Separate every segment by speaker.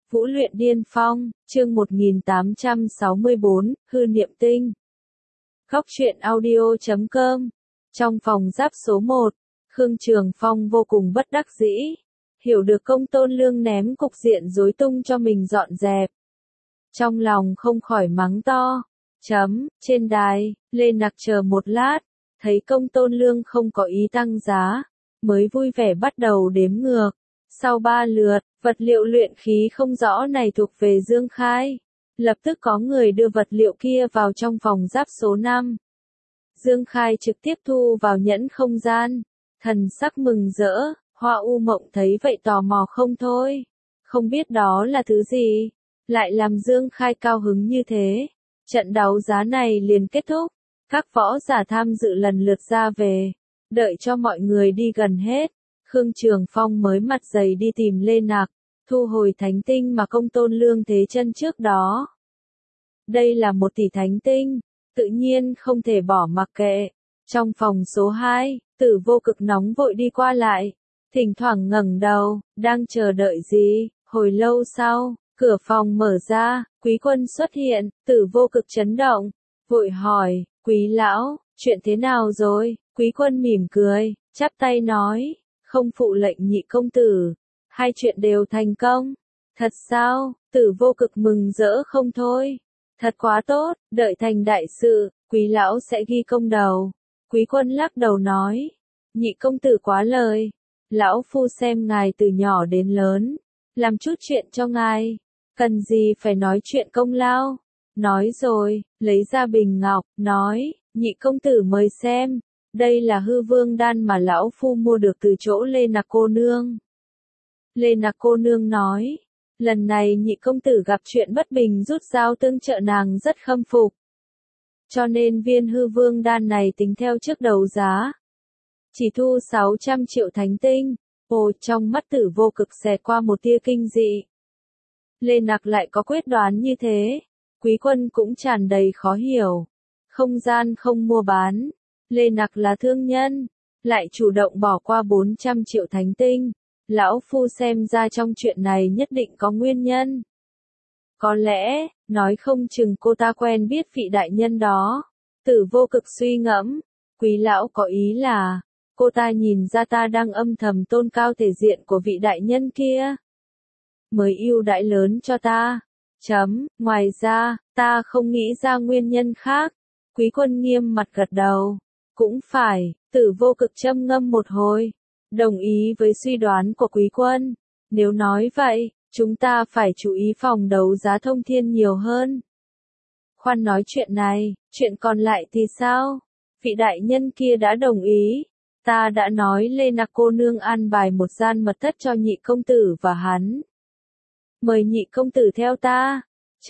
Speaker 1: Vũ luyện điên phong, chương 1864, hư niệm tinh. Góc truyện audio.com. Trong phòng giáp số 1, Khương Trường Phong vô cùng bất đắc dĩ. Hiểu được Công Tôn Lương ném cục diện rối tung cho mình dọn dẹp. Trong lòng không khỏi mắng to. Trên đài, Lê Nặc chờ một lát, thấy Công Tôn Lương không có ý tăng giá, mới vui vẻ bắt đầu đếm ngược. Sau 3 lượt, vật liệu luyện khí không rõ này thuộc về Dương Khai. Lập tức có người đưa vật liệu kia vào trong phòng giáp số 5. Dương Khai trực tiếp thu vào nhẫn không gian. Thần sắc mừng rỡ, Hoa U Mộng thấy vậy tò mò không thôi. Không biết đó là thứ gì, lại làm Dương Khai cao hứng như thế. Trận đấu giá này liền kết thúc. Các võ giả tham dự lần lượt ra về. Đợi cho mọi người đi gần hết, Khương Trường Phong mới mặt dày đi tìm Lê Nặc, thu hồi thánh tinh mà Công Tôn Lương thế chân trước đó. Đây là 1 tỷ thánh tinh, tự nhiên không thể bỏ mặc kệ. Trong phòng số 2, Tử Vô Cực nóng vội đi qua lại, thỉnh thoảng ngẩng đầu, đang chờ đợi gì. Hồi lâu sau, cửa phòng mở ra, Quý Quân xuất hiện, Tử Vô Cực chấn động, vội hỏi, Quý lão, chuyện thế nào rồi? Quý Quân mỉm cười, chắp tay nói, không phụ lệnh nhị công tử, 2 chuyện đều thành công. Thật sao? Tử Vô Cực mừng rỡ không thôi. Thật quá tốt, đợi thành đại sự, Quý lão sẽ ghi công đầu. Quý Quân lắc đầu nói, nhị công tử quá lời, lão phu xem ngài từ nhỏ đến lớn, làm chút chuyện cho ngài, cần gì phải nói chuyện công lao. Nói rồi, lấy ra bình ngọc, nói, nhị công tử mời xem. Đây là hư vương đan mà lão phu mua được từ chỗ Lê Nặc cô nương. Lê Nặc cô nương nói, lần này nhị công tử gặp chuyện bất bình rút dao tương trợ nàng rất khâm phục. Cho nên viên hư vương đan này tính theo trước đấu giá. Chỉ thu 600 triệu thánh tinh. Ồ, trong mắt Tử Vô Cực xẹt qua một tia kinh dị. Lê Nặc lại có quyết đoán như thế. Quý Quân cũng tràn đầy khó hiểu. Không gian không mua bán. Lê Nặc là thương nhân, lại chủ động bỏ qua 400 triệu thánh tinh. Lão phu xem ra trong chuyện này nhất định có nguyên nhân. Có lẽ, nói không chừng cô ta quen biết vị đại nhân đó. Tử Vô Cực suy ngẫm, Quý lão có ý là, cô ta nhìn ra ta đang âm thầm tôn cao thể diện của vị đại nhân kia, mới ưu đãi lớn cho ta. Ngoài ra, ta không nghĩ ra nguyên nhân khác. Quý Quân nghiêm mặt gật đầu. Cũng phải, Tử Vô Cực châm ngâm một hồi, đồng ý với suy đoán của Quý Quân. Nếu nói vậy, chúng ta phải chú ý phòng đấu giá Thông Thiên nhiều hơn. Khoan nói chuyện này, chuyện còn lại thì sao? Vị đại nhân kia đã đồng ý. Ta đã nói Lê Nặc cô nương an bài một gian mật thất cho nhị công tử và hắn. Mời nhị công tử theo ta.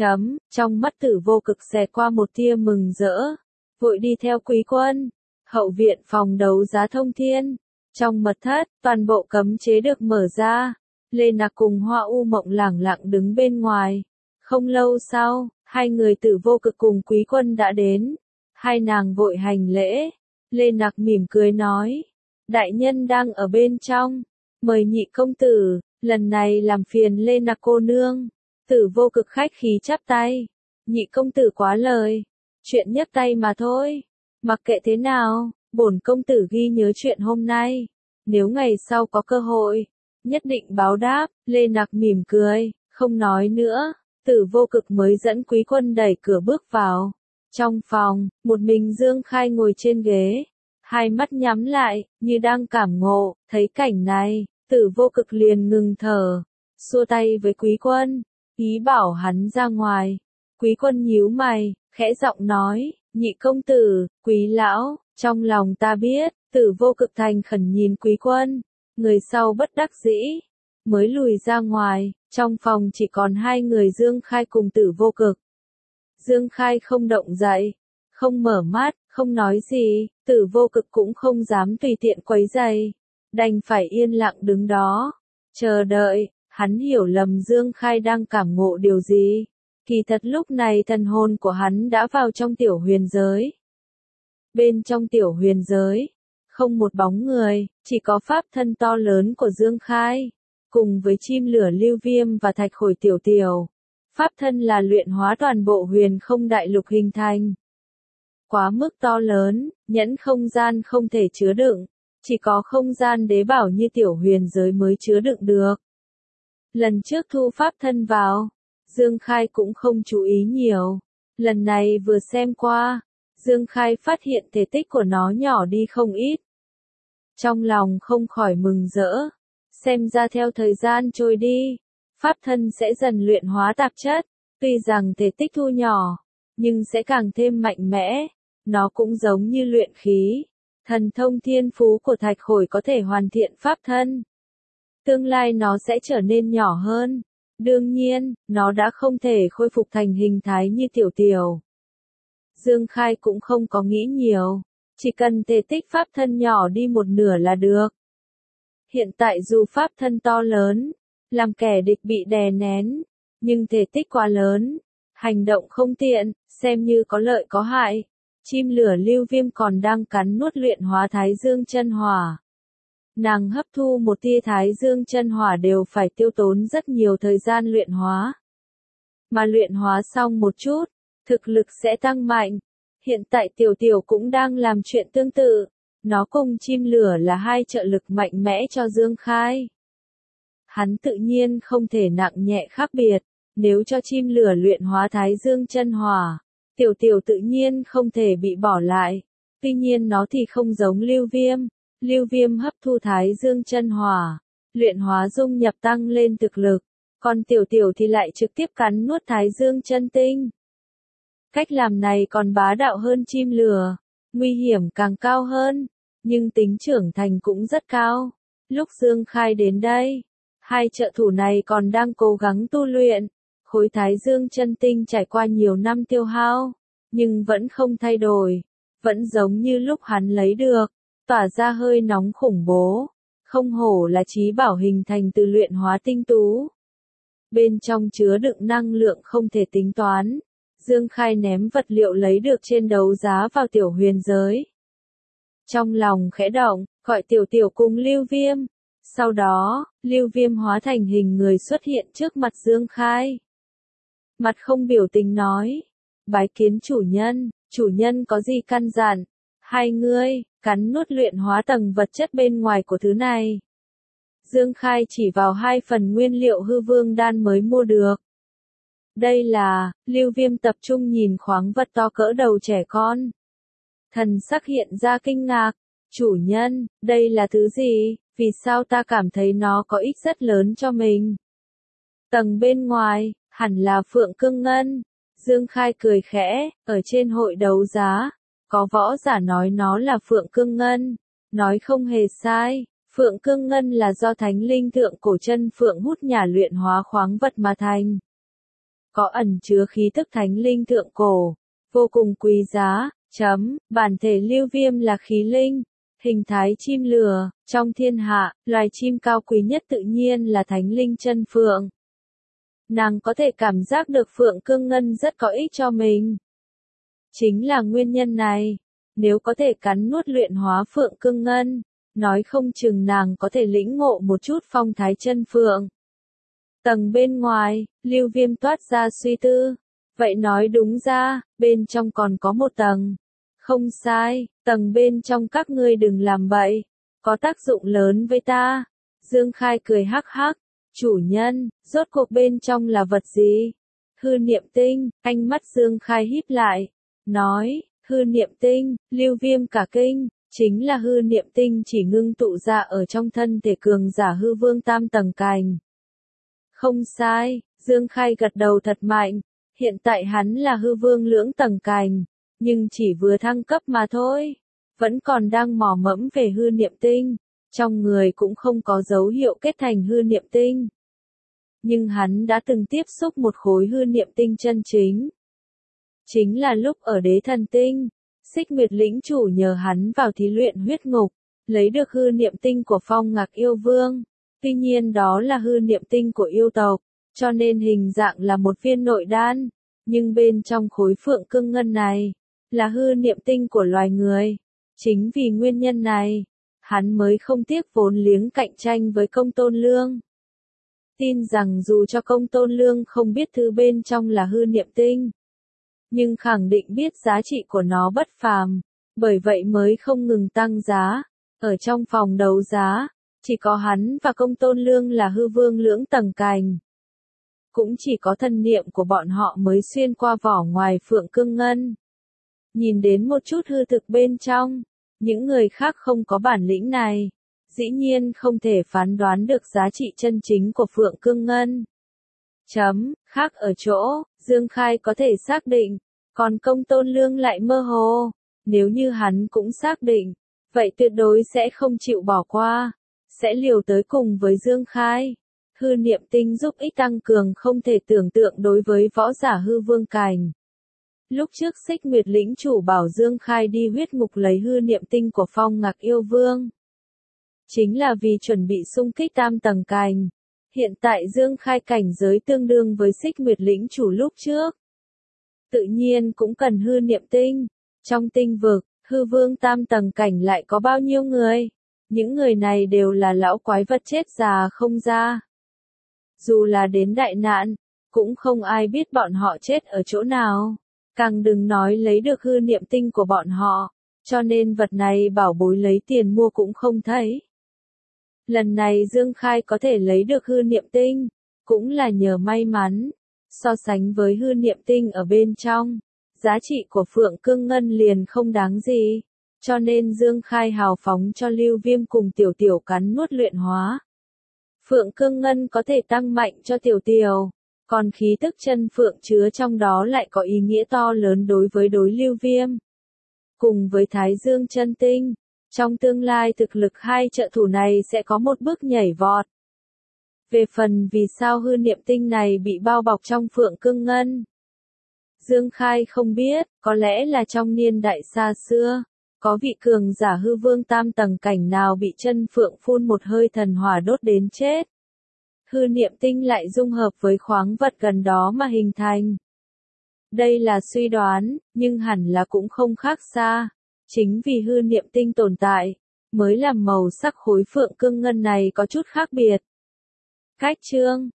Speaker 1: Trong mắt Tử Vô Cực xẹt qua một tia mừng rỡ, vội đi theo Quý Quân. Hậu viện phòng đấu giá Thông Thiên. Trong mật thất, toàn bộ cấm chế được mở ra. Lê Nặc cùng Hoa U Mộng lẳng lặng đứng bên ngoài. Không lâu sau, 2 người Tử Vô Cực cùng Quý Quân đã đến. 2 nàng vội hành lễ. Lê Nặc mỉm cười nói, đại nhân đang ở bên trong, mời nhị công tử, lần này làm phiền Lê Nặc cô nương. Tử Vô Cực khách khí chắp tay, nhị công tử quá lời, chuyện nhấc tay mà thôi. Mặc kệ thế nào, bổn công tử ghi nhớ chuyện hôm nay. Nếu ngày sau có cơ hội, nhất định báo đáp. Lê Nặc mỉm cười, không nói nữa. Tử Vô Cực mới dẫn Quý Quân đẩy cửa bước vào. Trong phòng, một mình Dương Khai ngồi trên ghế. 2 mắt nhắm lại, như đang cảm ngộ. Thấy cảnh này, Tử Vô Cực liền ngừng thở. Xua tay với Quý Quân, ý bảo hắn ra ngoài. Quý Quân nhíu mày, khẽ giọng nói, nhị công tử, Quý lão, trong lòng ta biết. Tử Vô Cực thành khẩn nhìn Quý Quân, người sau bất đắc dĩ, mới lùi ra ngoài. Trong phòng chỉ còn 2 người Dương Khai cùng Tử Vô Cực. Dương Khai không động dậy, không mở mắt, không nói gì. Tử Vô Cực cũng không dám tùy tiện quấy rầy, đành phải yên lặng đứng đó, chờ đợi. Hắn hiểu lầm Dương Khai đang cảm ngộ điều gì. Kỳ thật lúc này thần hồn của hắn đã vào trong tiểu huyền giới. Bên trong tiểu huyền giới, không một bóng người, chỉ có pháp thân to lớn của Dương Khai. cùng với chim lửa lưu viêm và thạch khổi tiểu tiểu. Pháp thân là luyện hóa toàn bộ huyền không đại lục hình thành. Quá mức to lớn, nhẫn không gian không thể chứa đựng, chỉ có không gian đế bảo như tiểu huyền giới mới chứa đựng được. Lần trước thu pháp thân vào, Dương Khai cũng không chú ý nhiều. Lần này vừa xem qua, Dương Khai phát hiện thể tích của nó nhỏ đi không ít. Trong lòng không khỏi mừng rỡ, xem ra theo thời gian trôi đi, pháp thân sẽ dần luyện hóa tạp chất, tuy rằng thể tích thu nhỏ, nhưng sẽ càng thêm mạnh mẽ, nó cũng giống như luyện khí. Thần thông thiên phú của thạch khổi có thể hoàn thiện pháp thân. Tương lai nó sẽ trở nên nhỏ hơn. Đương nhiên, nó đã không thể khôi phục thành hình thái như tiểu tiểu. Dương Khai cũng không có nghĩ nhiều, chỉ cần thể tích pháp thân nhỏ đi một nửa là được. Hiện tại dù pháp thân to lớn, làm kẻ địch bị đè nén, nhưng thể tích quá lớn, hành động không tiện, xem như có lợi có hại. Chim lửa lưu viêm còn đang cắn nuốt luyện hóa thái dương chân hỏa. Nàng hấp thu một tia thái dương chân hỏa đều phải tiêu tốn rất nhiều thời gian luyện hóa. Mà luyện hóa xong một chút, thực lực sẽ tăng mạnh. Hiện tại tiểu tiểu cũng đang làm chuyện tương tự. Nó cùng chim lửa là hai trợ lực mạnh mẽ cho Dương Khai. Hắn tự nhiên không thể nặng nhẹ khác biệt. Nếu cho chim lửa luyện hóa thái dương chân hỏa, tiểu tiểu tự nhiên không thể bị bỏ lại. Tuy nhiên nó thì không giống lưu viêm. Lưu viêm hấp thu thái dương chân hỏa, luyện hóa dung nhập tăng lên thực lực, còn tiểu tiểu thì lại trực tiếp cắn nuốt thái dương chân tinh. Cách làm này còn bá đạo hơn chim lửa, nguy hiểm càng cao hơn, nhưng tính trưởng thành cũng rất cao. Lúc Dương Khai đến đây, hai trợ thủ này còn đang cố gắng tu luyện, khối thái dương chân tinh trải qua nhiều năm tiêu hao, nhưng vẫn không thay đổi, vẫn giống như lúc hắn lấy được. Tỏa ra hơi nóng khủng bố, không hổ là chí bảo hình thành từ luyện hóa tinh tú. Bên trong chứa đựng năng lượng không thể tính toán, Dương Khai ném vật liệu lấy được trên đấu giá vào tiểu huyền giới. Trong lòng khẽ động, gọi tiểu tiểu cùng lưu viêm. Sau đó, lưu viêm hóa thành hình người xuất hiện trước mặt Dương Khai. Mặt không biểu tình nói, bái kiến chủ nhân có gì căn dặn, hai ngươi cắn nuốt luyện hóa tầng vật chất bên ngoài của thứ này. Dương Khai chỉ vào hai phần nguyên liệu hư vương đan mới mua được. Đây là, lưu viêm tập trung nhìn khoáng vật to cỡ đầu trẻ con. Thần sắc hiện ra kinh ngạc, chủ nhân, đây là thứ gì, vì sao ta cảm thấy nó có ích rất lớn cho mình. Tầng bên ngoài, hẳn là phượng cương ngân. Dương Khai cười khẽ, ở trên hội đấu giá. Có võ giả nói nó là Phượng Cương Ngân, nói không hề sai, Phượng Cương Ngân là do thánh linh thượng cổ chân Phượng hút nhà luyện hóa khoáng vật mà thành. Có ẩn chứa khí tức thánh linh thượng cổ, vô cùng quý giá, bản thể lưu viêm là khí linh, hình thái chim lửa, trong thiên hạ, loài chim cao quý nhất tự nhiên là thánh linh chân Phượng. Nàng có thể cảm giác được Phượng Cương Ngân rất có ích cho mình. Chính là nguyên nhân này, nếu có thể cắn nuốt luyện hóa Phượng Cương Ngân, nói không chừng nàng có thể lĩnh ngộ một chút phong thái chân Phượng. Tầng bên ngoài, lưu viêm toát ra suy tư, vậy nói đúng ra, bên trong còn có một tầng. Không sai, tầng bên trong các ngươi đừng làm bậy, có tác dụng lớn với ta. Dương Khai cười hắc hắc, chủ nhân, rốt cuộc bên trong là vật gì? Hư niệm tinh, ánh mắt Dương Khai híp lại. Nói, hư niệm tinh, lưu viêm cả kinh, chính là hư niệm tinh chỉ ngưng tụ ra ở trong thân thể cường giả hư vương tam tầng cành. Không sai, Dương Khai gật đầu thật mạnh, hiện tại hắn là hư vương lưỡng tầng cành, nhưng chỉ vừa thăng cấp mà thôi, vẫn còn đang mò mẫm về hư niệm tinh, trong người cũng không có dấu hiệu kết thành hư niệm tinh. Nhưng hắn đã từng tiếp xúc một khối hư niệm tinh chân chính. Chính là lúc ở Đế Thần Tinh, Xích Nguyệt lĩnh chủ nhờ hắn vào thí luyện huyết ngục, lấy được hư niệm tinh của Phong Ngạc yêu vương. Tuy nhiên đó là hư niệm tinh của yêu tộc, cho nên hình dạng là một viên nội đan, nhưng bên trong khối Phượng Cương Ngân này, là hư niệm tinh của loài người. Chính vì nguyên nhân này, hắn mới không tiếc vốn liếng cạnh tranh với Công Tôn Lương. Tin rằng dù cho Công Tôn Lương không biết thứ bên trong là hư niệm tinh, nhưng khẳng định biết giá trị của nó bất phàm, bởi vậy mới không ngừng tăng giá. Ở trong phòng đấu giá, chỉ có hắn và Công Tôn Lương là hư vương lưỡng tầng cành. Cũng chỉ có thân niệm của bọn họ mới xuyên qua vỏ ngoài phượng cương ngân. Nhìn đến một chút hư thực bên trong, những người khác không có bản lĩnh này, dĩ nhiên không thể phán đoán được giá trị chân chính của phượng cương ngân. Khác ở chỗ, Dương Khai có thể xác định, còn Công Tôn Lương lại mơ hồ. Nếu như hắn cũng xác định, vậy tuyệt đối sẽ không chịu bỏ qua, sẽ liều tới cùng với Dương Khai. Hư niệm tinh giúp ích tăng cường không thể tưởng tượng đối với võ giả hư vương cảnh. Lúc trước Xích Nguyệt lĩnh chủ bảo Dương Khai đi huyết ngục lấy hư niệm tinh của Phong Ngạc Yêu Vương, chính là vì chuẩn bị xung kích tam tầng cành. Hiện tại Dương Khai cảnh giới tương đương với Xích Nguyệt lĩnh chủ lúc trước, tự nhiên cũng cần hư niệm tinh. Trong tinh vực, hư vương tam tầng cảnh lại có bao nhiêu người? Những người này đều là lão quái vật chết già không ra. Dù là đến đại nạn, cũng không ai biết bọn họ chết ở chỗ nào. Càng đừng nói lấy được hư niệm tinh của bọn họ, cho nên vật này bảo bối lấy tiền mua cũng không thấy. Lần này Dương Khai có thể lấy được hư niệm tinh, cũng là nhờ may mắn. So sánh với hư niệm tinh ở bên trong, giá trị của Phượng Cương Ngân liền không đáng gì, cho nên Dương Khai hào phóng cho Lưu Viêm cùng Tiểu Tiểu cắn nuốt luyện hóa. Phượng Cương Ngân có thể tăng mạnh cho Tiểu Tiểu, còn khí tức chân Phượng chứa trong đó lại có ý nghĩa to lớn đối với đối Lưu Viêm. Cùng với Thái Dương chân tinh, trong tương lai thực lực hai trợ thủ này sẽ có một bước nhảy vọt. Về phần vì sao hư niệm tinh này bị bao bọc trong Phượng Cương Ngân, Dương Khai không biết, có lẽ là trong niên đại xa xưa, có vị cường giả hư vương tam tầng cảnh nào bị chân Phượng phun một hơi thần hỏa đốt đến chết. Hư niệm tinh lại dung hợp với khoáng vật gần đó mà hình thành. Đây là suy đoán, nhưng hẳn là cũng không khác xa. Chính vì hư niệm tinh tồn tại, mới làm màu sắc khối Phượng Cương Ngân này có chút khác biệt. Cách chương